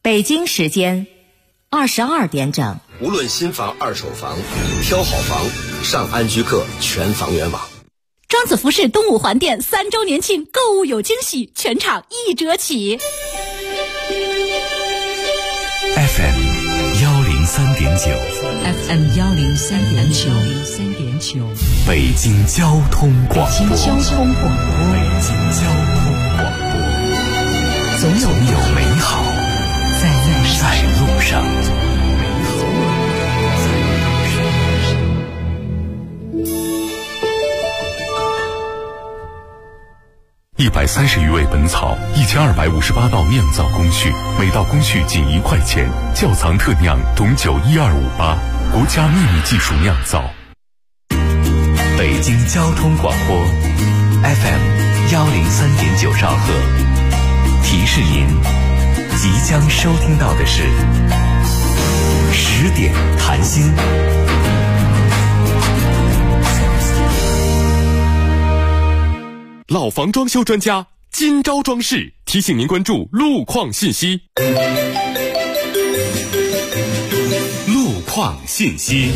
北京时间22点整。 无论新房、二手房，挑好房，上安居客全房源网。 庄子服饰东五环店3周年庆，购物有惊喜，全场1折起。 FM 103.9 FM 103.9 北京交通广播。 北京交通广播，总有美好在路上。 130余味本草，1258道酿造工序，每道工序仅1块钱。窖藏特酿董酒12588，国家秘密技术酿造。 北京交通广播 FM 103.9兆赫，提示您即将收听到的是10点谈心。 老房装修专家金招装饰提醒您关注路况信息。路况信息。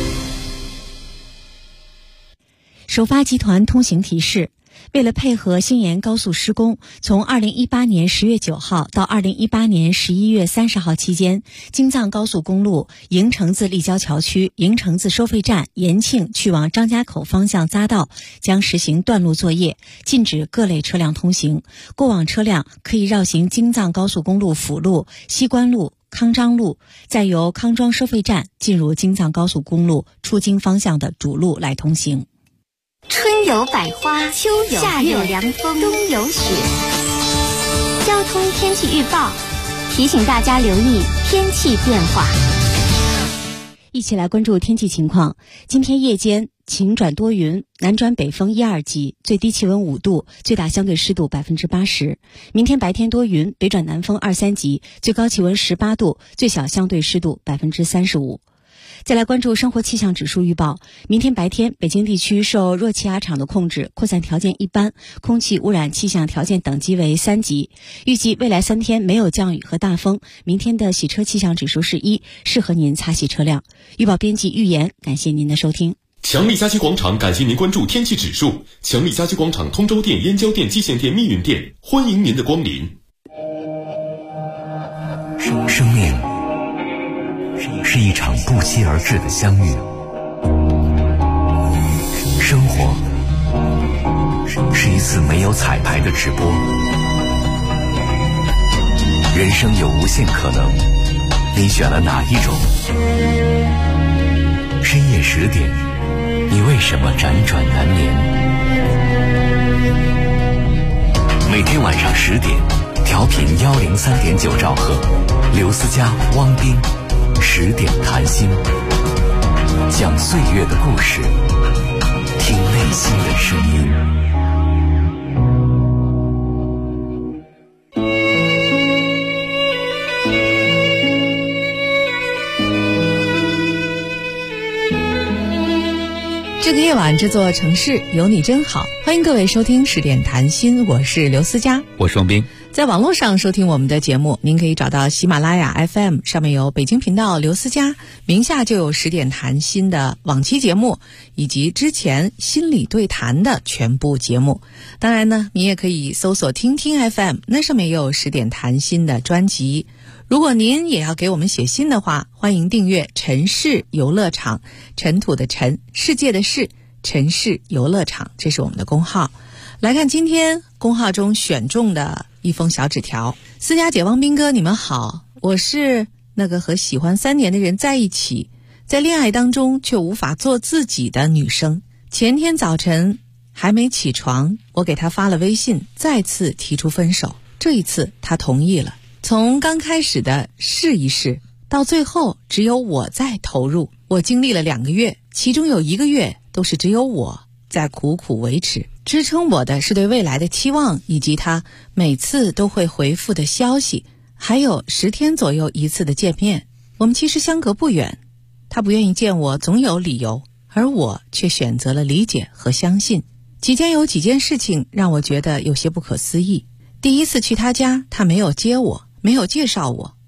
首发集团通行提示：为了配合新延高速施工，从2018年10月9号到2018年11月30号期间，京藏高速公路营城自立交桥区营城自收费站延庆去往张家口方向匝道将实行断路作业，禁止各类车辆通行。过往车辆可以绕行京藏高速公路辅路、西关路、康庄路，再由康庄收费站进入京藏高速公路出京方向的主路来通行。 春有百花，秋有夏有凉风，冬有雪。交通天气预报提醒大家留意天气变化。 一起来关注天气情况。今天夜间晴转多云，南转北风1、2级，最低气温5度，最大相对湿度80%。明天白天多云，北转南风2、3级，最高气温18度，最小相对湿度35%。再来关注生活气象指数预报。明天白天，北京地区受弱气压场的控制，扩散条件一般，空气污染气象条件等级为3级。预计未来3天没有降雨和大风，明天的洗车气象指数是1，适合您擦洗车辆。预报编辑预言，感谢您的收听。 强力家居广场感谢您关注天气指数。强力家居广场通州店、燕郊店、蓟县店、密云店，欢迎您的光临。 生命是一场不期而至的相遇，生活是一次没有彩排的直播，人生有无限可能，你选了哪一种？深夜10点，你为什么辗转难眠？每天晚上10点，调频103.9兆赫，刘思佳、汪斌10点谈心，讲岁月的故事，听内心的声音。 这个夜晚，这座城市有你真好。欢迎各位收听10点谈心，我是刘思佳， 我是王斌。 在网络上收听我们的节目，您可以找到喜马拉雅 FM， 上面有北京频道刘思佳，名下就有10点谈心的往期节目，以及之前心理对谈的全部节目。当然呢，你也可以搜索听听 FM， 那上面也有10点谈心的专辑。如果您也要给我们写信的话，欢迎订阅城市游乐场，尘土的尘，世界的世，城市游乐场，这是我们的公号。来看今天公号中选中的一封小纸条。思佳姐、汪斌哥，你们好，我是那个和喜欢3年的人在一起，在恋爱当中却无法做自己的女生。前天早晨还没起床，我给他发了微信，再次提出分手。这一次他同意了。从刚开始的试一试，到最后只有我在投入。我经历了2个月，其中有1个月都是只有我在苦苦维持。支撑我的是对未来的期望，以及他每次都会回复的消息，还有10天左右一次的见面。我们其实相隔不远，他不愿意见我总有理由，而我却选择了理解和相信。期间有几件事情让我觉得有些不可思议。第一次去他家，他没有接我，没有介绍我，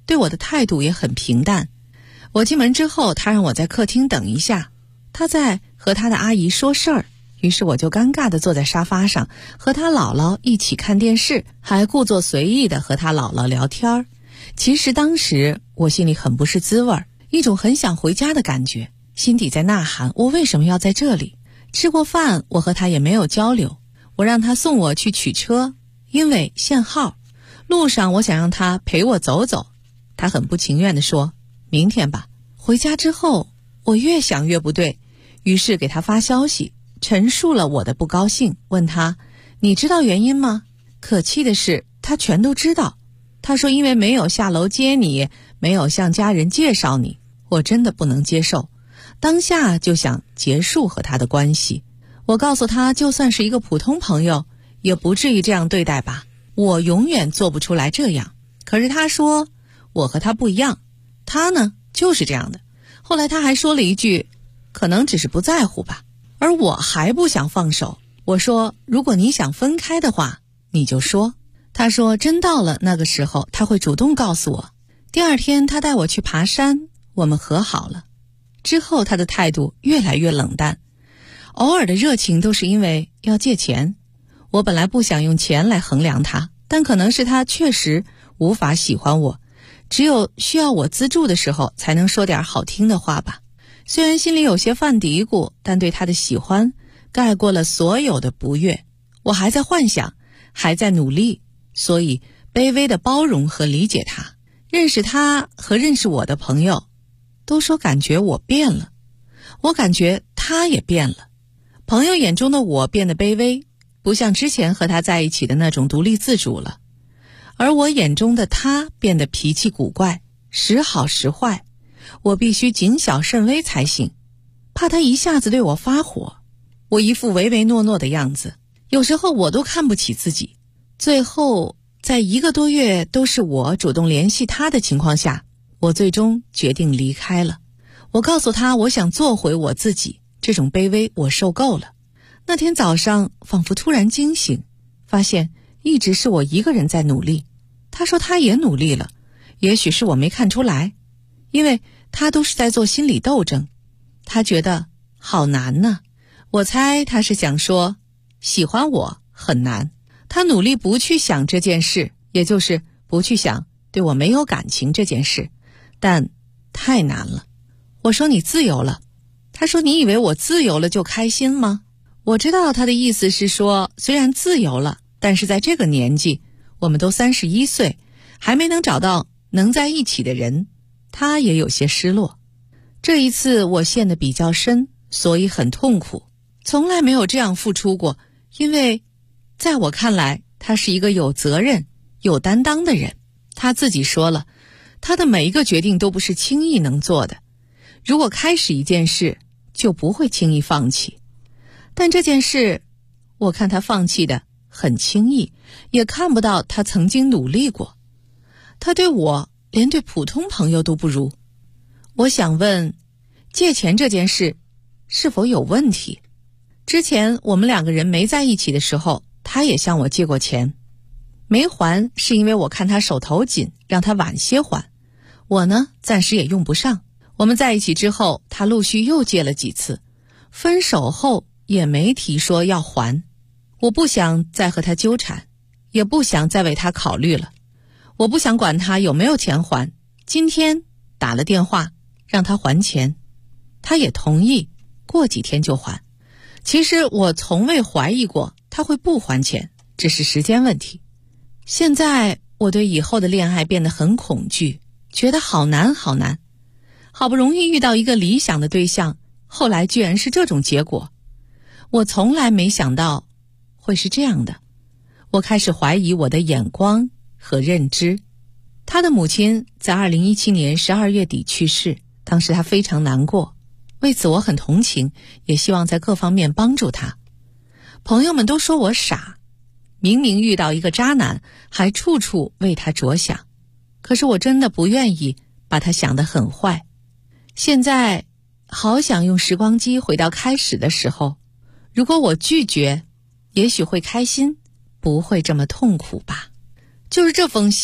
对我的态度也很平淡。我进门之后，他让我在客厅等一下，他在和他的阿姨说事儿，于是我就尴尬地坐在沙发上，和他姥姥一起看电视，还故作随意地和他姥姥聊天。其实当时我心里很不是滋味，一种很想回家的感觉，心底在呐喊，我为什么要在这里？吃过饭，我和他也没有交流，我让他送我去取车，因为限号。路上我想让他陪我走走，他很不情愿地说明天吧。回家之后我越想越不对，于是给他发消息，陈述了我的不高兴，问他你知道原因吗？可气的是他全都知道。他说因为没有下楼接你，没有向家人介绍你。我真的不能接受，当下就想结束和他的关系。我告诉他就算是一个普通朋友也不至于这样对待吧，我永远做不出来这样。可是他说我和他不一样，他呢就是这样的。后来他还说了一句可能只是不在乎吧，而我还不想放手。我说如果你想分开的话你就说。他说真到了那个时候他会主动告诉我。第二天他带我去爬山，我们和好了。之后他的态度越来越冷淡，偶尔的热情都是因为要借钱。我本来不想用钱来衡量他，但可能是他确实无法喜欢我，只有需要我资助的时候才能说点好听的话吧。虽然心里有些犯嘀咕，但对他的喜欢盖过了所有的不悦。我还在幻想，还在努力，所以卑微的包容和理解他。认识他和认识我的朋友都说感觉我变了，我感觉他也变了。朋友眼中的我变得卑微，不像之前和他在一起的那种独立自主了。而我眼中的他变得脾气古怪，时好时坏，我必须谨小慎微才行，怕他一下子对我发火。我一副唯唯诺诺的样子，有时候我都看不起自己。最后在1个多月都是我主动联系他的情况下，我最终决定离开了。我告诉他我想做回我自己，这种卑微我受够了。那天早上仿佛突然惊醒，发现一直是我一个人在努力。他说他也努力了，也许是我没看出来，因为他都是在做心理斗争。他觉得好难呢，我猜他是想说喜欢我很难。他努力不去想这件事，也就是不去想对我没有感情这件事，但太难了。我说你自由了。他说你以为我自由了就开心吗？我知道他的意思是说虽然自由了，但是在这个年纪，我们都31岁，还没能找到能在一起的人，他也有些失落。这一次我陷得比较深，所以很痛苦，从来没有这样付出过。因为在我看来他是一个有责任有担当的人。他自己说了，他的每一个决定都不是轻易能做的，如果开始一件事就不会轻易放弃。但这件事我看他放弃的很轻易，也看不到他曾经努力过。他对我连对普通朋友都不如。我想问，借钱这件事是否有问题？之前我们2个人没在一起的时候，他也向我借过钱，没还是因为我看他手头紧，让他晚些还。我呢，暂时也用不上。我们在一起之后，他陆续又借了几次，分手后也没提说要还。我不想再和他纠缠，也不想再为他考虑了。我不想管他有没有钱还，今天打了电话让他还钱，他也同意过几天就还。其实我从未怀疑过他会不还钱，只是时间问题。现在我对以后的恋爱变得很恐惧，觉得好难好难。好不容易遇到一个理想的对象，后来居然是这种结果。我从来没想到会是这样的。我开始怀疑我的眼光和认知。他的母亲在2017年12月底去世，当时他非常难过，为此我很同情，也希望在各方面帮助他。朋友们都说我傻，明明遇到一个渣男，还处处为他着想。可是我真的不愿意把他想得很坏。现在好想用时光机回到开始的时候，如果我拒绝，也许会开心，不会这么痛苦吧。就是这封信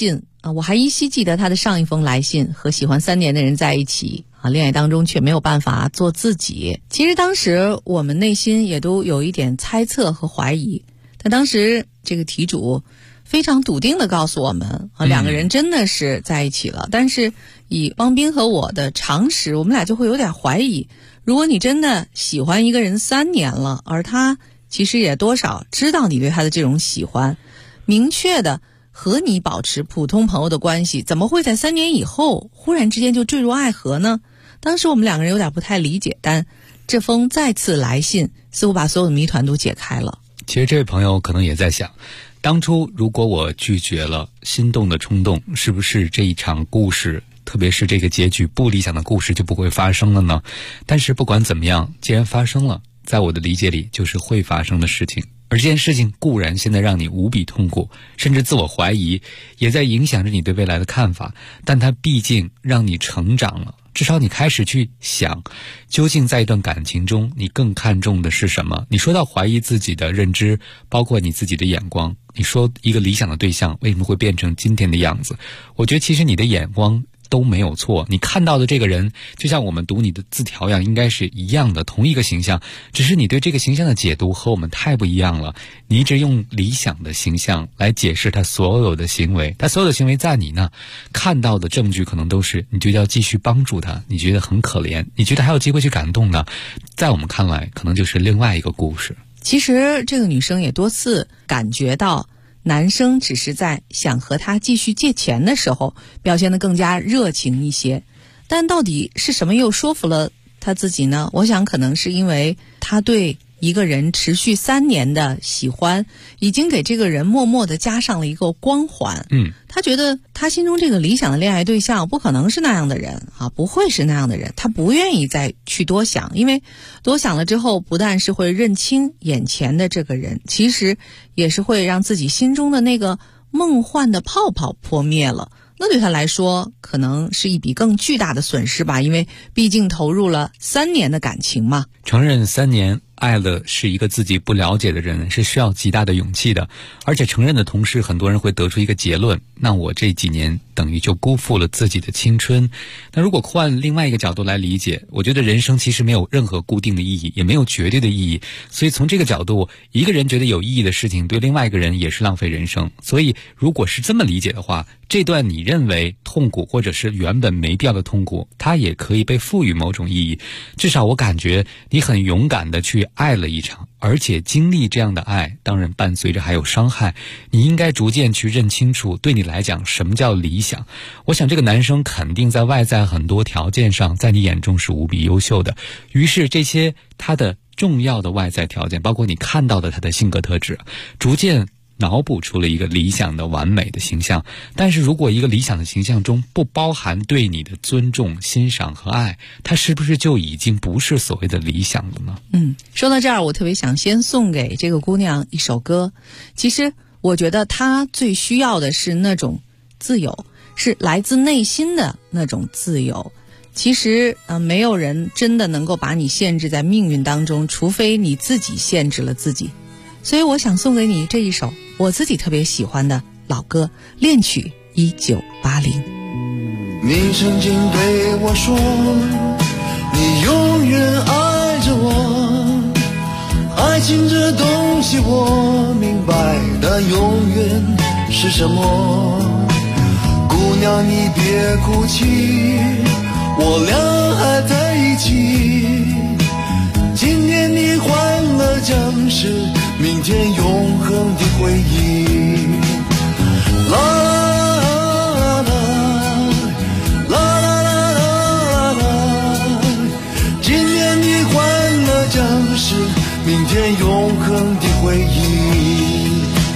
我还依稀记得他的上一封来信，和喜欢3年的人在一起恋爱当中却没有办法做自己。其实当时我们内心也都有一点猜测和怀疑，但当时这个题主非常笃定地告诉我们2个人真的是在一起了。但是以汪斌和我的常识，我们俩就会有点怀疑，如果你真的喜欢一个人3年了，而他其实也多少知道你对他的这种喜欢，明确的和你保持普通朋友的关系，怎么会在3年以后忽然之间就坠入爱河呢？当时我们2个人有点不太理解，但这封再次来信似乎把所有的谜团都解开了。 其实这位朋友可能也在想，当初如果我拒绝了心动的冲动，是不是这一场故事，特别是这个结局不理想的故事就不会发生了呢？但是不管怎么样，既然发生了，在我的理解里就是会发生的事情。而这件事情固然现在让你无比痛苦，甚至自我怀疑，也在影响着你对未来的看法，但它毕竟让你成长了。至少你开始去想，究竟在一段感情中你更看重的是什么。你说到怀疑自己的认知，包括你自己的眼光，你说一个理想的对象为什么会变成今天的样子，我觉得其实你的眼光都没有错，你看到的这个人就像我们读你的字条一样，应该是一样的，同一个形象，只是你对这个形象的解读和我们太不一样了。你一直用理想的形象来解释他所有的行为，他所有的行为在你呢看到的证据可能都是你觉得要继续帮助他，你觉得很可怜，你觉得还有机会去感动呢，在我们看来可能就是另外一个故事。 其实这个女生也多次感觉到男生只是在想和他继续借钱的时候表现得更加热情一些，但到底是什么又说服了他自己呢？我想可能是因为他对一个人持续3年的喜欢，已经给这个人默默地加上了一个光环。他觉得他心中这个理想的恋爱对象不可能是那样的人不会是那样的人，他不愿意再去多想，因为多想了之后不但是会认清眼前的这个人，其实也是会让自己心中的那个梦幻的泡泡破灭了。那对他来说可能是一笔更巨大的损失吧，因为毕竟投入了3年的感情嘛。 承认3年爱了是一个自己不了解的人，是需要极大的勇气的。而且承认的同时，很多人会得出一个结论，那我这几年等于就辜负了自己的青春。那如果换另外一个角度来理解，我觉得人生其实没有任何固定的意义，也没有绝对的意义。所以从这个角度，一个人觉得有意义的事情，对另外一个人也是浪费人生。所以如果是这么理解的话，这段你认为痛苦或者是原本没必要的痛苦，它也可以被赋予某种意义。至少我感觉你很勇敢的去爱了一场，而且经历这样的爱当然伴随着还有伤害，你应该逐渐去认清楚对你来讲什么叫理想。我想这个男生肯定在外在很多条件上在你眼中是无比优秀的，于是这些他的重要的外在条件，包括你看到的他的性格特质，逐渐脑补出了一个理想的完美的形象。但是如果一个理想的形象中不包含对你的尊重、欣赏和爱，它是不是就已经不是所谓的理想了呢？ 说到这儿，我特别想先送给这个姑娘一首歌。其实我觉得她最需要的是那种自由，是来自内心的那种自由。其实没有人真的能够把你限制在命运当中，除非你自己限制了自己。所以我想送给你这一首我自己特别喜欢的老歌，恋曲1980。 你曾经对我说，你永远爱着我，爱情这东西我明白，但永远是什么？姑娘你别哭泣，我俩还在一起，今天你欢乐将是明天永恒的回忆。啦啦啦啦啦啦啦，今天你欢乐将是明天永恒的回忆。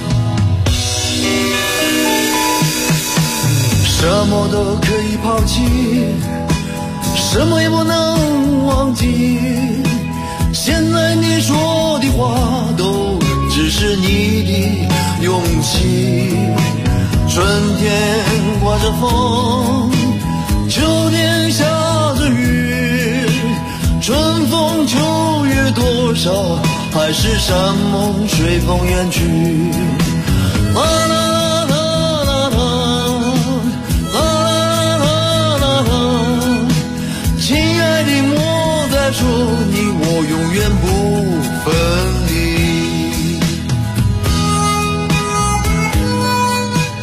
什么都可以抛弃，什么也不能忘记，现在你说的话都只是你的勇气。春天刮着风，秋天下着雨，春风秋月多少海誓山盟随风远去。啦啦啦啦啦，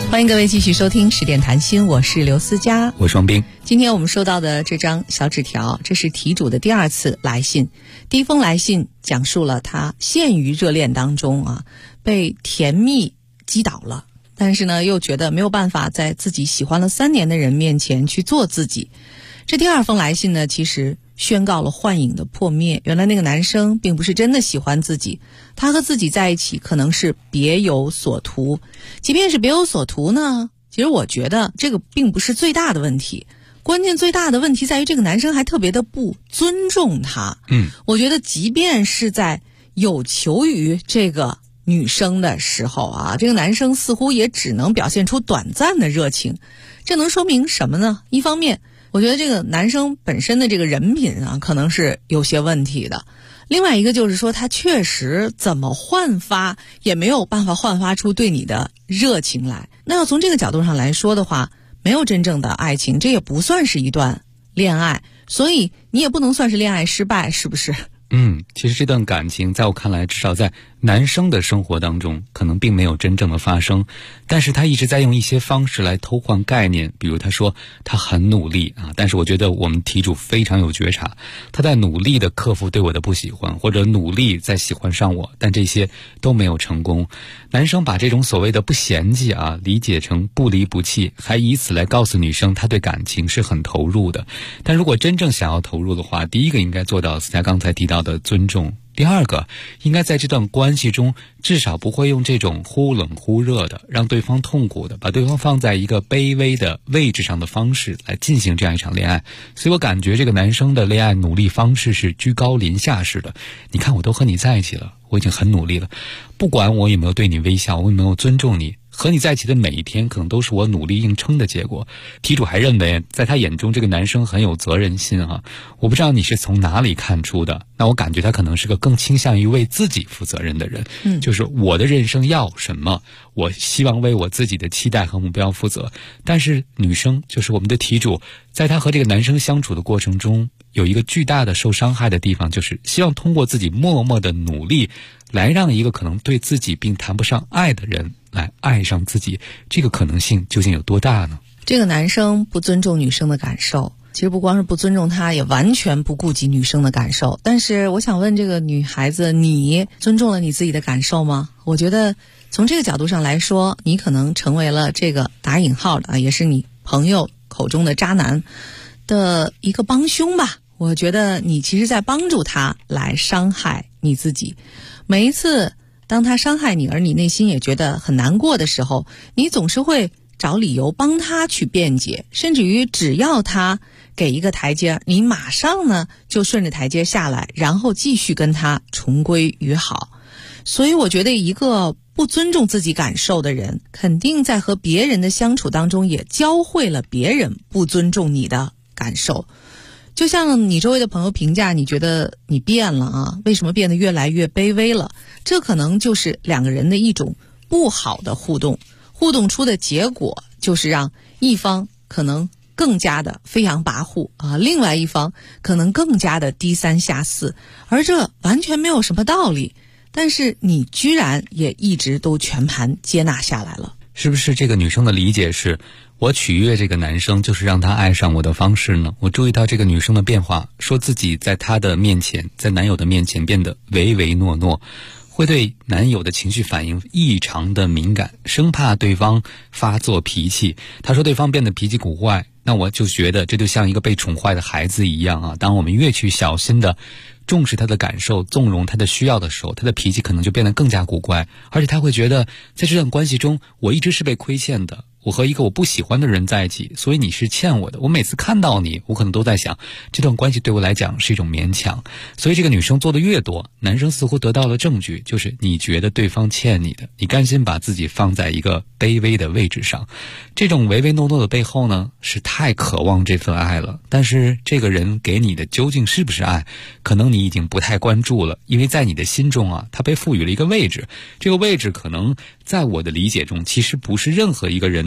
欢迎各位继续收听10点谈心，我是刘思佳， 我是王斌。 今天我们收到的这张小纸条，这是题主的第2次来信。第一封来信讲述了他陷于热恋当中被甜蜜击倒了，但是呢又觉得没有办法在自己喜欢了3年的人面前去做自己。这第2封来信呢，其实宣告了幻影的破灭。原来那个男生并不是真的喜欢自己，他和自己在一起可能是别有所图。即便是别有所图呢，其实我觉得这个并不是最大的问题，关键最大的问题在于这个男生还特别的不尊重他。我觉得即便是在有求于这个女生的时候这个男生似乎也只能表现出短暂的热情。这能说明什么呢？一方面我觉得这个男生本身的这个人品可能是有些问题的，另外一个就是说他确实怎么焕发也没有办法焕发出对你的热情来。那要从这个角度上来说的话，没有真正的爱情，这也不算是一段恋爱，所以你也不能算是恋爱失败，是不是？ 其实这段感情在我看来，至少在男生的生活当中可能并没有真正的发生，但是他一直在用一些方式来偷换概念。比如他说他很努力但是我觉得我们题主非常有觉察，他在努力的克服对我的不喜欢，或者努力在喜欢上我，但这些都没有成功。男生把这种所谓的不嫌弃理解成不离不弃，还以此来告诉女生他对感情是很投入的。但如果真正想要投入的话，第一个应该做到思佳刚才提到的尊重，第二个应该在这段关系中至少不会用这种忽冷忽热的，让对方痛苦的，把对方放在一个卑微的位置上的方式来进行这样一场恋爱。所以我感觉这个男生的恋爱努力方式是居高临下式的。你看我都和你在一起了，我已经很努力了，不管我有没有对你微笑，我有没有尊重你，和你在一起的每一天可能都是我努力硬撑的结果。题主还认为在他眼中这个男生很有责任心我不知道你是从哪里看出的，那我感觉他可能是个更倾向于为自己负责任的人。就是我的人生要什么，我希望为我自己的期待和目标负责。但是女生就是我们的题主，在他和这个男生相处的过程中，有一个巨大的受伤害的地方，就是希望通过自己默默的努力来让一个可能对自己并谈不上爱的人来爱上自己，这个可能性究竟有多大呢？ 这个男生不尊重女生的感受，其实不光是不尊重她，也完全不顾及女生的感受。但是我想问这个女孩子，你尊重了你自己的感受吗？我觉得从这个角度上来说，你可能成为了这个打引号的也是你朋友口中的渣男的一个帮凶吧。我觉得你其实在帮助他来伤害你自己。每一次当他伤害你，而你内心也觉得很难过的时候，你总是会找理由帮他去辩解，甚至于只要他给一个台阶，你马上呢就顺着台阶下来，然后继续跟他重归于好。所以我觉得一个不尊重自己感受的人，肯定在和别人的相处当中也教会了别人不尊重你的感受。就像你周围的朋友评价你，觉得你变了为什么变得越来越卑微了？这可能就是两个人的一种不好的互动，互动出的结果就是让一方可能更加的飞扬跋扈另外一方可能更加的低三下四，而这完全没有什么道理，但是你居然也一直都全盘接纳下来了。 是不是这个女生的理解是我取悦这个男生就是让他爱上我的方式呢？我注意到这个女生的变化，说自己在他的面前，在男友的面前变得唯唯诺诺，会对男友的情绪反应异常的敏感，生怕对方发作脾气。她说对方变得脾气古怪，那我就觉得这就像一个被宠坏的孩子一样当我们越去小心的重视他的感受，纵容他的需要的时候，他的脾气可能就变得更加古怪，而且他会觉得在这段关系中我一直是被亏欠的，我和一个我不喜欢的人在一起，所以你是欠我的。我每次看到你，我可能都在想这段关系对我来讲是一种勉强。所以这个女生做的越多，男生似乎得到了证据，就是你觉得对方欠你的，你甘心把自己放在一个卑微的位置上。这种唯唯诺诺的背后呢，是太渴望这份爱了，但是这个人给你的究竟是不是爱，可能你已经不太关注了，因为在你的心中他被赋予了一个位置，这个位置可能在我的理解中其实不是任何一个人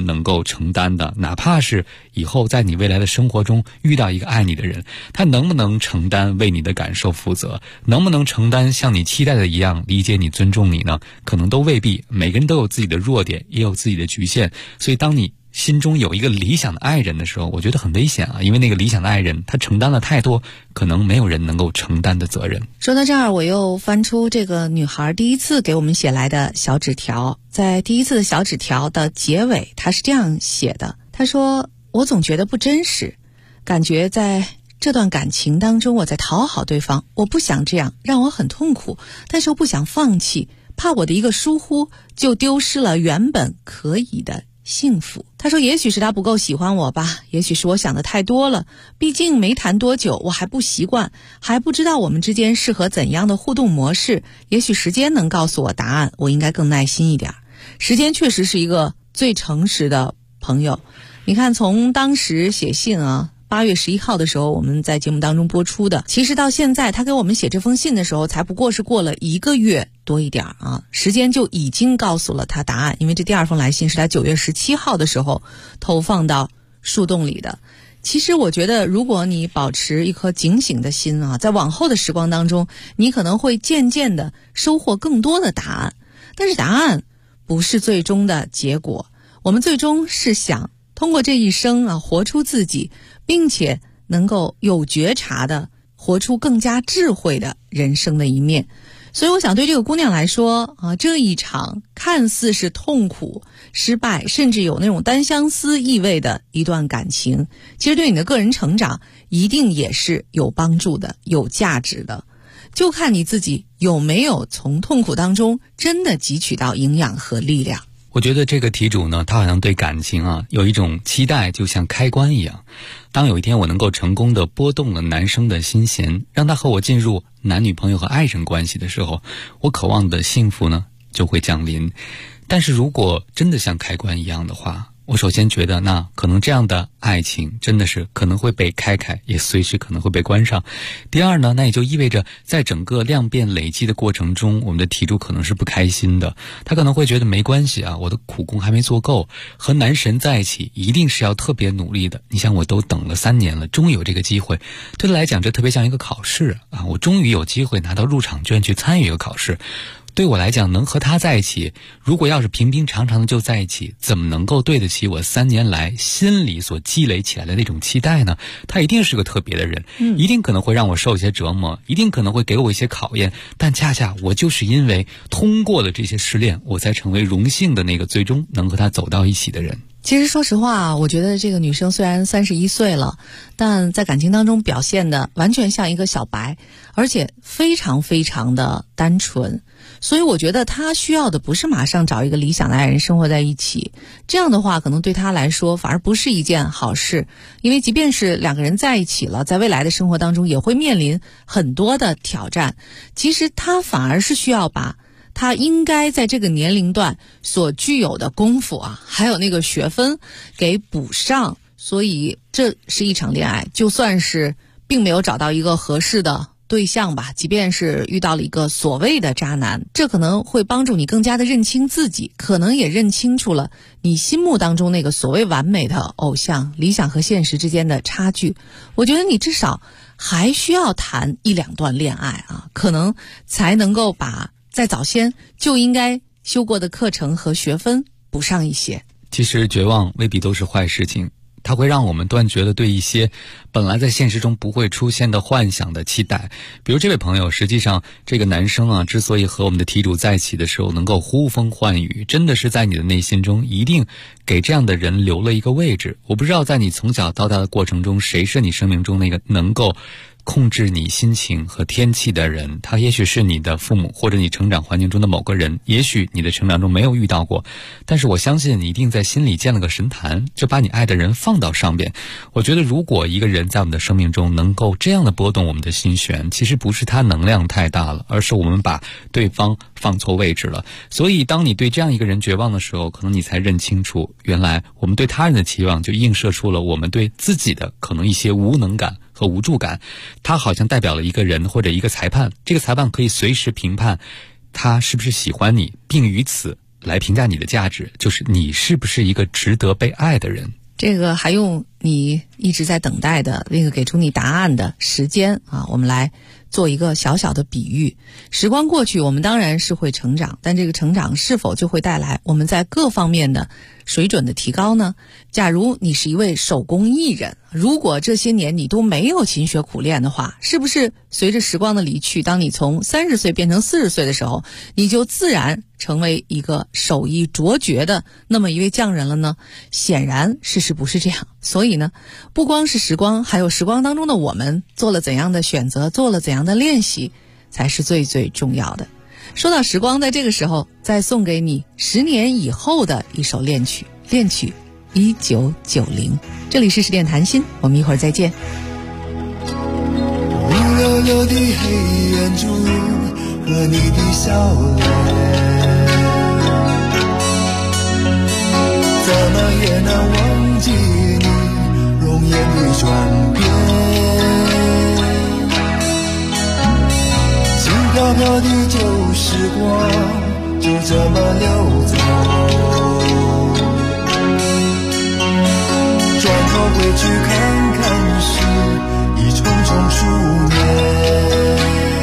人能够承担的，哪怕是以后在你未来的生活中遇到一个爱你的人，他能不能承担为你的感受负责，能不能承担像你期待的一样理解你尊重你呢？可能都未必，每个人都有自己的弱点，也有自己的局限，所以当你心中有一个理想的爱人的时候，我觉得很危险啊，因为那个理想的爱人他承担了太多可能没有人能够承担的责任。 说到这儿，我又翻出这个女孩第一次给我们写来的小纸条，在第一次的小纸条的结尾，她是这样写的，她说，我总觉得不真实，感觉在这段感情当中我在讨好对方，我不想这样，让我很痛苦，但是又不想放弃，怕我的一个疏忽就丢失了原本可以的幸福。他说，也许是他不够喜欢我吧，也许是我想的太多了，毕竟没谈多久，我还不习惯，还不知道我们之间适合怎样的互动模式，也许时间能告诉我答案，我应该更耐心一点。时间确实是一个最诚实的朋友。你看，从当时写信啊，8月11号的时候我们在节目当中播出的，其实到现在他给我们写这封信的时候才不过是过了1个月多一点啊，时间就已经告诉了他答案。因为这第二封来信是他9月17号的时候投放到树洞里的。其实我觉得，如果你保持一颗警醒的心啊，在往后的时光当中，你可能会渐渐的收获更多的答案。但是答案不是最终的结果，我们最终是想通过这一生啊，活出自己，并且能够有觉察的活出更加智慧的人生的一面。所以我想对这个姑娘来说啊，这一场看似是痛苦、失败，甚至有那种单相思意味的一段感情，其实对你的个人成长一定也是有帮助的、有价值的。就看你自己有没有从痛苦当中真的汲取到营养和力量。 我觉得这个题主呢，他好像对感情啊有一种期待，就像开关一样。当有一天我能够成功的拨动了男生的心弦，让他和我进入男女朋友和爱人关系的时候，我渴望的幸福呢就会降临。但是如果真的像开关一样的话，我首先觉得那可能这样的爱情真的是可能会被开开，也随时可能会被关上。第二呢，那也就意味着在整个量变累积的过程中，我们的题主可能是不开心的，他可能会觉得没关系啊，我的苦功还没做够，和男神在一起一定是要特别努力的。你想，我都等了3年了，终于有这个机会，对他来讲这特别像一个考试啊，我终于有机会拿到入场券去参与一个考试。对我来讲，能和他在一起，如果要是平平常常的就在一起，怎么能够对得起我3年来心里所积累起来的那种期待呢？他一定是个特别的人，一定可能会让我受一些折磨，一定可能会给我一些考验，但恰恰我就是因为通过了这些试炼，我才成为荣幸的那个最终能和他走到一起的人。 其实说实话，我觉得这个女生虽然31岁了，但在感情当中表现的完全像一个小白，而且非常非常的单纯。所以我觉得她需要的不是马上找一个理想的爱人生活在一起，这样的话可能对她来说反而不是一件好事。因为即便是2个人在一起了，在未来的生活当中也会面临很多的挑战。其实她反而是需要把他应该在这个年龄段所具有的功夫啊，还有那个学分给补上。所以这是一场恋爱，就算是并没有找到一个合适的对象吧，即便是遇到了一个所谓的渣男，这可能会帮助你更加的认清自己，可能也认清楚了你心目当中那个所谓完美的偶像，理想和现实之间的差距。我觉得你至少还需要谈1-2段恋爱啊，可能才能够把在早先就应该修过的课程和学分补上一些。 其实绝望未必都是坏事情，它会让我们断绝了对一些本来在现实中不会出现的幻想的期待。比如这位朋友，实际上这个男生啊，之所以和我们的题主在一起的时候能够呼风唤雨，真的是在你的内心中一定给这样的人留了一个位置。我不知道在你从小到大的过程中，谁是你生命中那个能够控制你心情和天气的人，他也许是你的父母，或者你成长环境中的某个人，也许你的成长中没有遇到过，但是我相信你一定在心里建了个神坛，就把你爱的人放到上边。我觉得如果一个人在我们的生命中能够这样的波动我们的心弦，其实不是他能量太大了，而是我们把对方放错位置了。所以当你对这样一个人绝望的时候，可能你才认清楚，原来我们对他人的期望就映射出了我们对自己的可能一些无能感和无助感。他好像代表了一个人或者一个裁判，这个裁判可以随时评判他是不是喜欢你，并于此来评价你的价值，就是你是不是一个值得被爱的人。 这个还用你一直在等待的那个给出你答案的时间啊，我们来做一个小小的比喻。时光过去，我们当然是会成长，但这个成长是否就会带来我们在各方面的水准的提高呢？假如你是一位手工艺人，如果这些年你都没有勤学苦练的话，是不是随着时光的离去，当你从30岁变成40岁的时候，你就自然成为一个手艺卓绝的那么一位匠人了呢？显然事实不是这样。所以呢，不光是时光，还有时光当中的我们做了怎样的选择，做了怎样的练习，才是最最重要的。说到时光，在这个时候再送给你10年以后的一首恋曲1990。这里是10点谈心，我们一会儿再见。 乌溜溜的黑眼珠和你的笑脸，怎么也难忘记你容颜的转变，轻飘飘的旧时光就这么溜走，转头回去看看时已匆匆数年，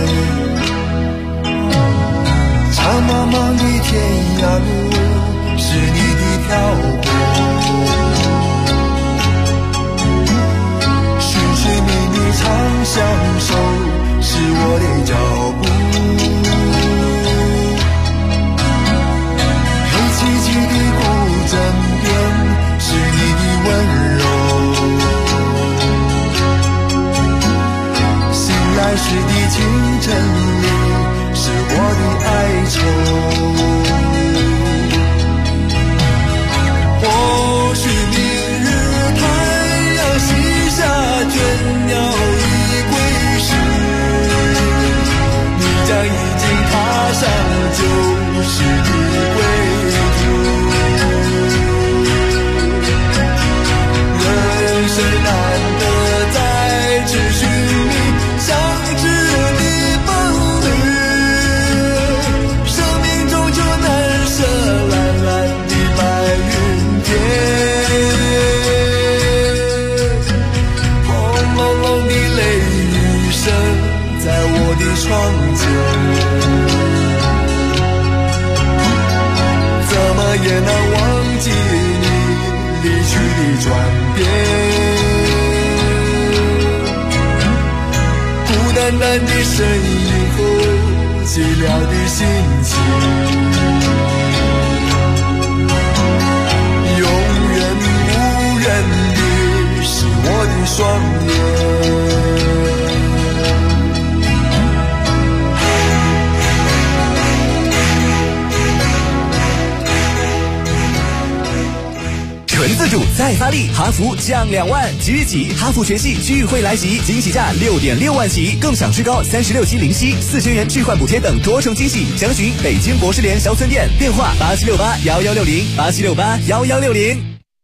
长茫茫的天涯路是你的漂泊，寻寻觅觅长相守是我的脚步，黑漆漆的古镇边是你的温柔，醒来时的清晨里是我的哀愁，或许明日太阳西下，倦鸟已归时，你将已经踏上旧时的归途，人生难得再次寻觅相知的伴侣，生命中就难舍蓝蓝的白云天，轰隆隆的雷雨声在我的窗前，怎么也难忘记你离去的转变，孤单单的身影后寂寥的心情，永远无人的是我的双眼。 纯自主再发力，哈弗降2万，即日起哈弗全系聚会来袭，惊喜价6.6万起，更享最高36期零息，4000元置换补贴等多重惊喜。详询北京博士联小村店，电话87681160，87681160。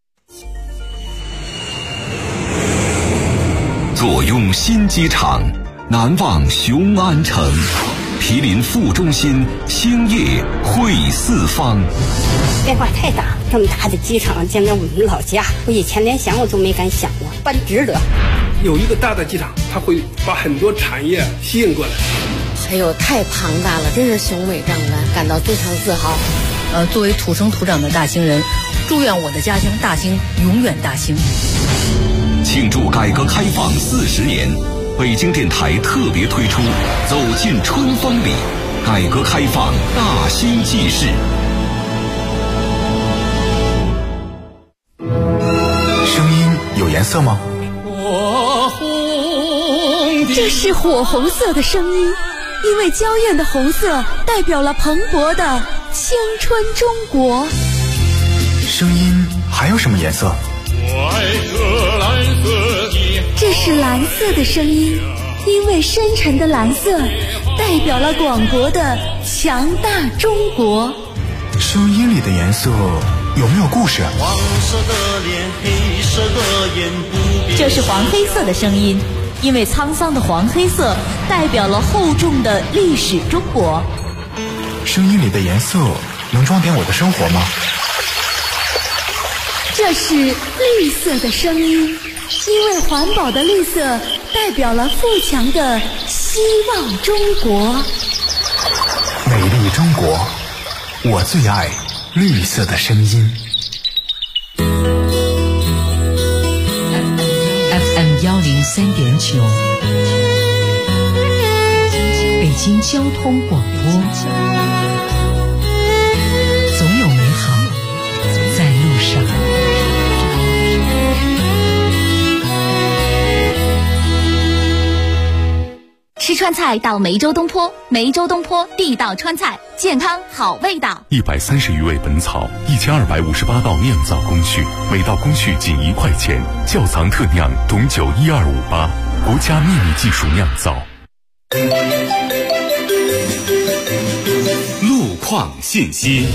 坐拥新机场，难忘雄安城，毗邻副中心，兴业汇四方。 变化太大，这么大的机场建在我们老家，我以前连想我都没敢想过，办值得。 有一个大的机场，它会把很多产业吸引过来。 哎呦，太庞大了，真是雄伟壮观，感到非常自豪。作为土生土长的大兴人，祝愿我的家乡大兴永远大兴。 庆祝改革开放40年，北京电台特别推出《走进春风里》，改革开放大兴纪事。 声音有颜色吗？ 这是火红色的声音，因为娇艳的红色代表了蓬勃的青春中国。 声音还有什么颜色？ 这是蓝色的声音，因为深沉的蓝色代表了广博的强大中国。 声音里的颜色有没有故事？ 黄色的脸，黑色的眼，不变。 这是黄黑色的声音，因为沧桑的黄黑色代表了厚重的历史中国。 声音里的颜色能装点我的生活吗？ 这是绿色的声音，因为环保的绿色代表了富强的希望中国。 美丽中国，我最爱绿色的声音。 FM 103.9，北京交通广播，总有美好在路上。 吃川菜到梅州东坡，梅州东坡地道川菜，健康好味道。 130余味本草，1258道酿造工序，每道工序仅1块钱，窖藏特酿董酒12588，国家秘密技术酿造。 路况信息。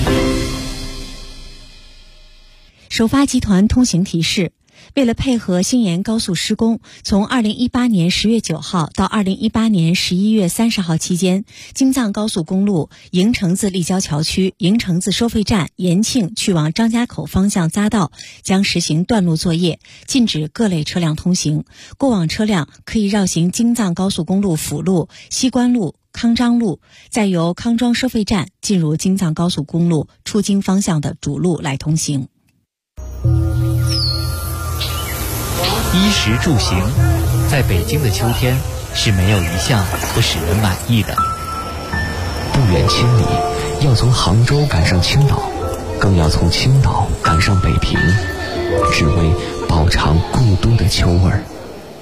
首发集团通行提示：为了配合新延高速施工，从2018年10月9号到2018年11月30号期间，京藏高速公路营城自立交桥区营城自收费站延庆去往张家口方向匝道将实行断路作业，禁止各类车辆通行。过往车辆可以绕行京藏高速公路辅路、西关路、康庄路，再由康庄收费站进入京藏高速公路出京方向的主路来通行。 衣食住行，在北京的秋天是没有一项不使人满意的。 不远千里，要从杭州赶上青岛，更要从青岛赶上北平，只为饱尝故都的秋味儿。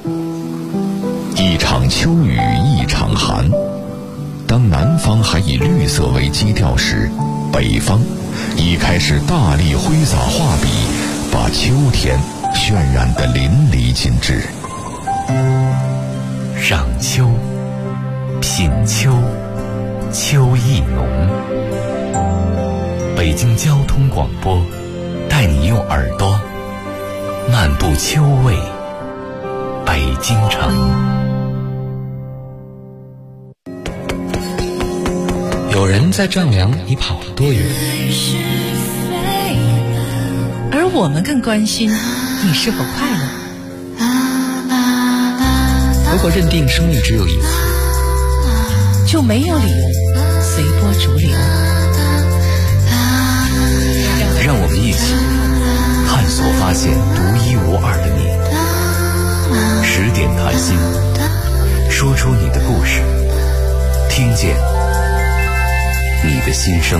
一场秋雨一场寒，当南方还以绿色为基调时，北方已开始大力挥洒画笔，把秋天渲染得淋漓尽致。赏秋，品秋，秋意浓。北京交通广播带你用耳朵漫步秋味北京城。 有人在丈量你跑了多远， 而我们更关心你是否快乐。 如果认定生命只有一次， 就没有理由随波逐流。 让我们一起探索发现独一无二的你。10点谈心，说出你的故事，听见你的心声。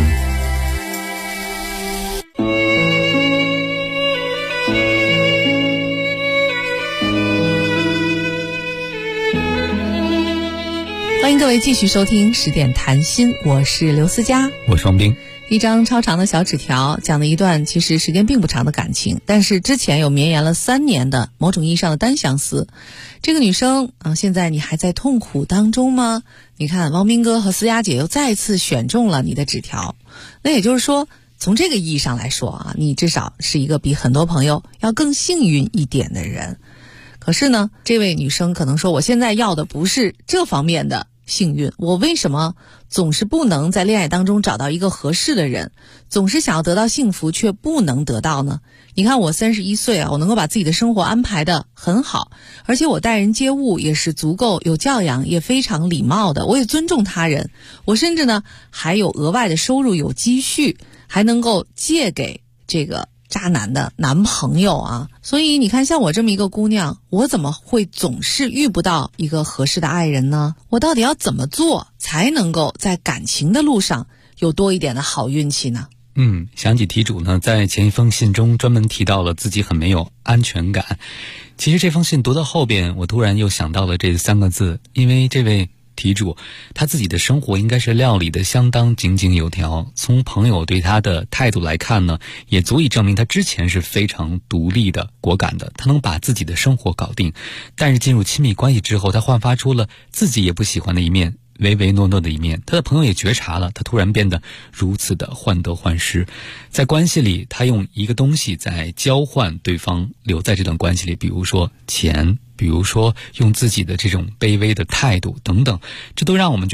欢迎各位继续收听10点谈心，我是刘思佳， 我是王斌。 一张超长的小纸条，讲了一段其实时间并不长的感情，但是之前有绵延了3年的某种意义上的单相思。这个女生现在你还在痛苦当中吗？你看王斌哥和思佳姐又再次选中了你的纸条，那也就是说，从这个意义上来说你至少是一个比很多朋友要更幸运一点的人。可是呢，这位女生可能说，我现在要的不是这方面的幸运，我为什么总是不能在恋爱当中找到一个合适的人，总是想要得到幸福却不能得到呢？你看我31岁我能够把自己的生活安排得很好，而且我待人接物也是足够有教养，也非常礼貌的，我也尊重他人，我甚至呢还有额外的收入，有积蓄，还能够借给这个渣男的男朋友所以你看，像我这么一个姑娘，我怎么会总是遇不到一个合适的爱人呢？我到底要怎么做才能够在感情的路上有多一点的好运气呢？ 想起题主呢，在前一封信中专门提到了自己很没有安全感。其实这封信读到后边，我突然又想到了这3个字，因为这位题主他自己的生活应该是料理的相当井井有条，从朋友对他的态度来看呢，也足以证明他之前是非常独立的、果敢的，他能把自己的生活搞定。但是进入亲密关系之后，他焕发出了自己也不喜欢的一面，唯唯诺诺的一面。他的朋友也觉察了，他突然变得如此的患得患失。在关系里，他用一个东西在交换对方留在这段关系里，比如说钱，比如说用自己的这种卑微的态度等等，这都让我们觉得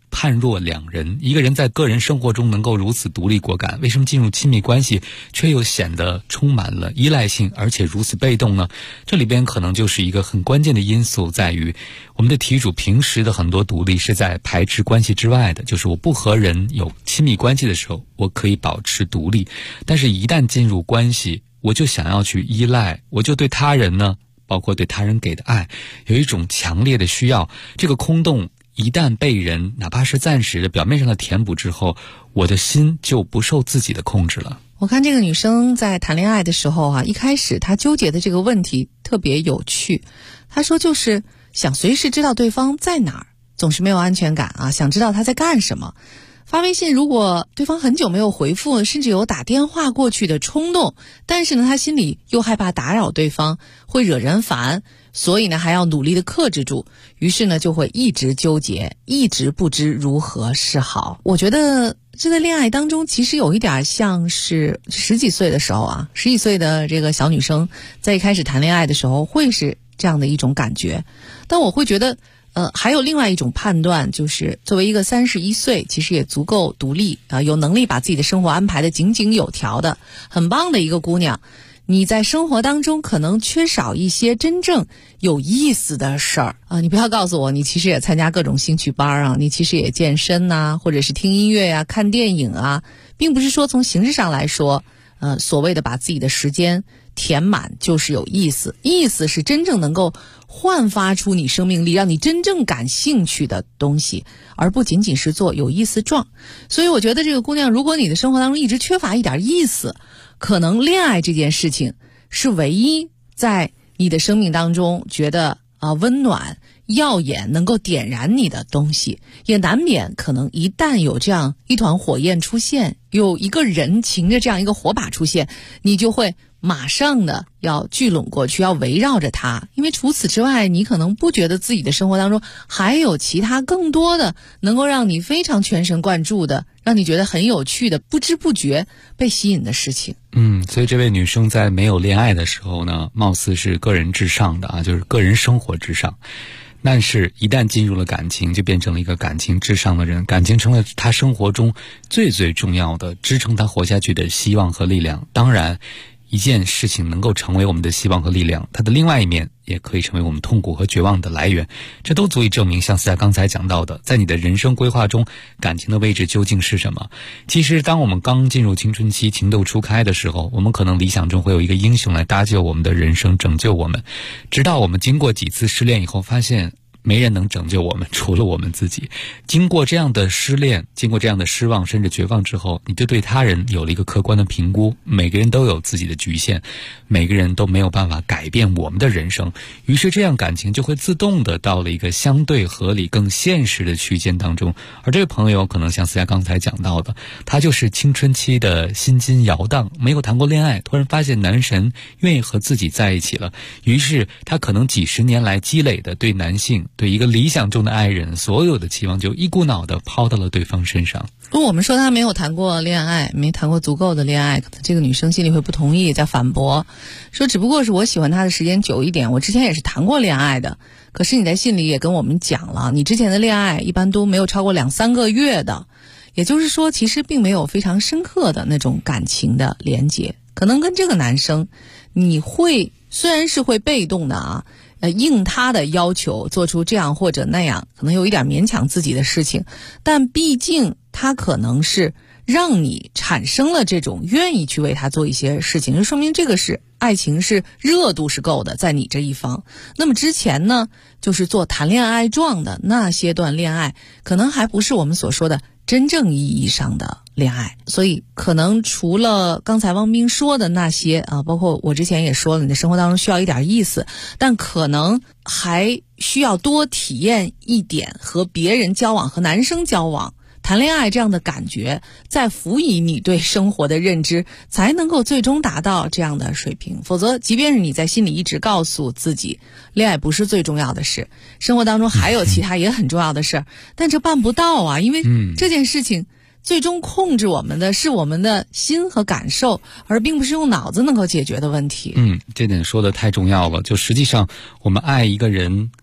判若两人。一个人在个人生活中能够如此独立果敢，为什么进入亲密关系却又显得充满了依赖性，而且如此被动呢？这里边可能就是一个很关键的因素，在于我们的题主平时的很多独立是在排斥关系之外的，就是我不和人有亲密关系的时候，我可以保持独立，但是一旦进入关系，我就想要去依赖，我就对他人呢，包括对他人给的爱，有一种强烈的需要。这个空洞一旦被人哪怕是暂时的表面上的填补之后，我的心就不受自己的控制了。 我看这个女生在谈恋爱的时候一开始她纠结的这个问题特别有趣。她说就是想随时知道对方在哪儿，总是没有安全感想知道他在干什么。发微信如果对方很久没有回复，甚至有打电话过去的冲动，但是呢他心里又害怕打扰对方会惹人烦，所以呢还要努力的克制住，于是呢就会一直纠结，一直不知如何是好。我觉得这在恋爱当中其实有一点像是十几岁的时候10几岁的这个小女生在一开始谈恋爱的时候会是这样的一种感觉。但我会觉得还有另外一种判断，就是作为一个31岁其实也足够独立有能力把自己的生活安排得井井有条的很棒的一个姑娘，你在生活当中可能缺少一些真正有意思的事儿你不要告诉我你其实也参加各种兴趣班你其实也健身或者是听音乐看电影并不是说从形式上来说所谓的把自己的时间填满就是有意思，意思是真正能够焕发出你生命力，让你真正感兴趣的东西，而不仅仅是做有意思状。所以我觉得这个姑娘，如果你的生活当中一直缺乏一点意思，可能恋爱这件事情是唯一在你的生命当中觉得温暖耀眼能够点燃你的东西，也难免可能一旦有这样一团火焰出现，有一个人擎着这样一个火把出现，你就会马上的要聚拢过去，要围绕着它。因为除此之外，你可能不觉得自己的生活当中还有其他更多的能够让你非常全神贯注的，让你觉得很有趣的，不知不觉被吸引的事情。 所以这位女生在没有恋爱的时候呢，貌似是个人至上的就是个人生活至上。但是一旦进入了感情，就变成了一个感情至上的人，感情成了他生活中最最重要的支撑他活下去的希望和力量。当然一件事情能够成为我们的希望和力量，它的另外一面也可以成为我们痛苦和绝望的来源，这都足以证明像思佳刚才讲到的，在你的人生规划中感情的位置究竟是什么。其实当我们刚进入青春期，情窦初开的时候，我们可能理想中会有一个英雄来搭救我们的人生，拯救我们，直到我们经过几次失恋以后，发现没人能拯救我们，除了我们自己。经过这样的失恋，经过这样的失望甚至绝望之后，你就对他人有了一个客观的评估。每个人都有自己的局限，每个人都没有办法改变我们的人生，于是这样感情就会自动的到了一个相对合理更现实的区间当中。而这位朋友可能像思佳刚才讲到的，他就是青春期的心惊摇荡，没有谈过恋爱，突然发现男神愿意和自己在一起了，于是他可能几十年来积累的对男性，对一个理想中的爱人所有的期望，就一股脑的抛到了对方身上。 如果我们说他没有谈过恋爱，没谈过足够的恋爱，可能这个女生心里会不同意，在反驳说只不过是我喜欢他的时间久一点，我之前也是谈过恋爱的。可是你在信里也跟我们讲了，你之前的恋爱一般都没有超过2-3个月的，也就是说其实并没有非常深刻的那种感情的连结。可能跟这个男生你会虽然是会被动的应他的要求做出这样或者那样，可能有一点勉强自己的事情，但毕竟他可能是让你产生了这种愿意去为他做一些事情，就说明这个是爱情是热度是够的，在你这一方。那么之前呢，就是做谈恋爱状的那些段恋爱，可能还不是我们所说的真正意义上的恋爱。所以可能除了刚才汪冰说的那些包括我之前也说了，你的生活当中需要一点意思，但可能还需要多体验一点和别人交往，和男生交往谈恋爱这样的感觉，再辅以你对生活的认知，才能够最终达到这样的水平。否则即便是你在心里一直告诉自己恋爱不是最重要的事，生活当中还有其他也很重要的事，但这办不到因为这件事情最终控制我们的是我们的心和感受，而并不是用脑子能够解决的问题。 这点说的太重要了。就实际上我们爱一个人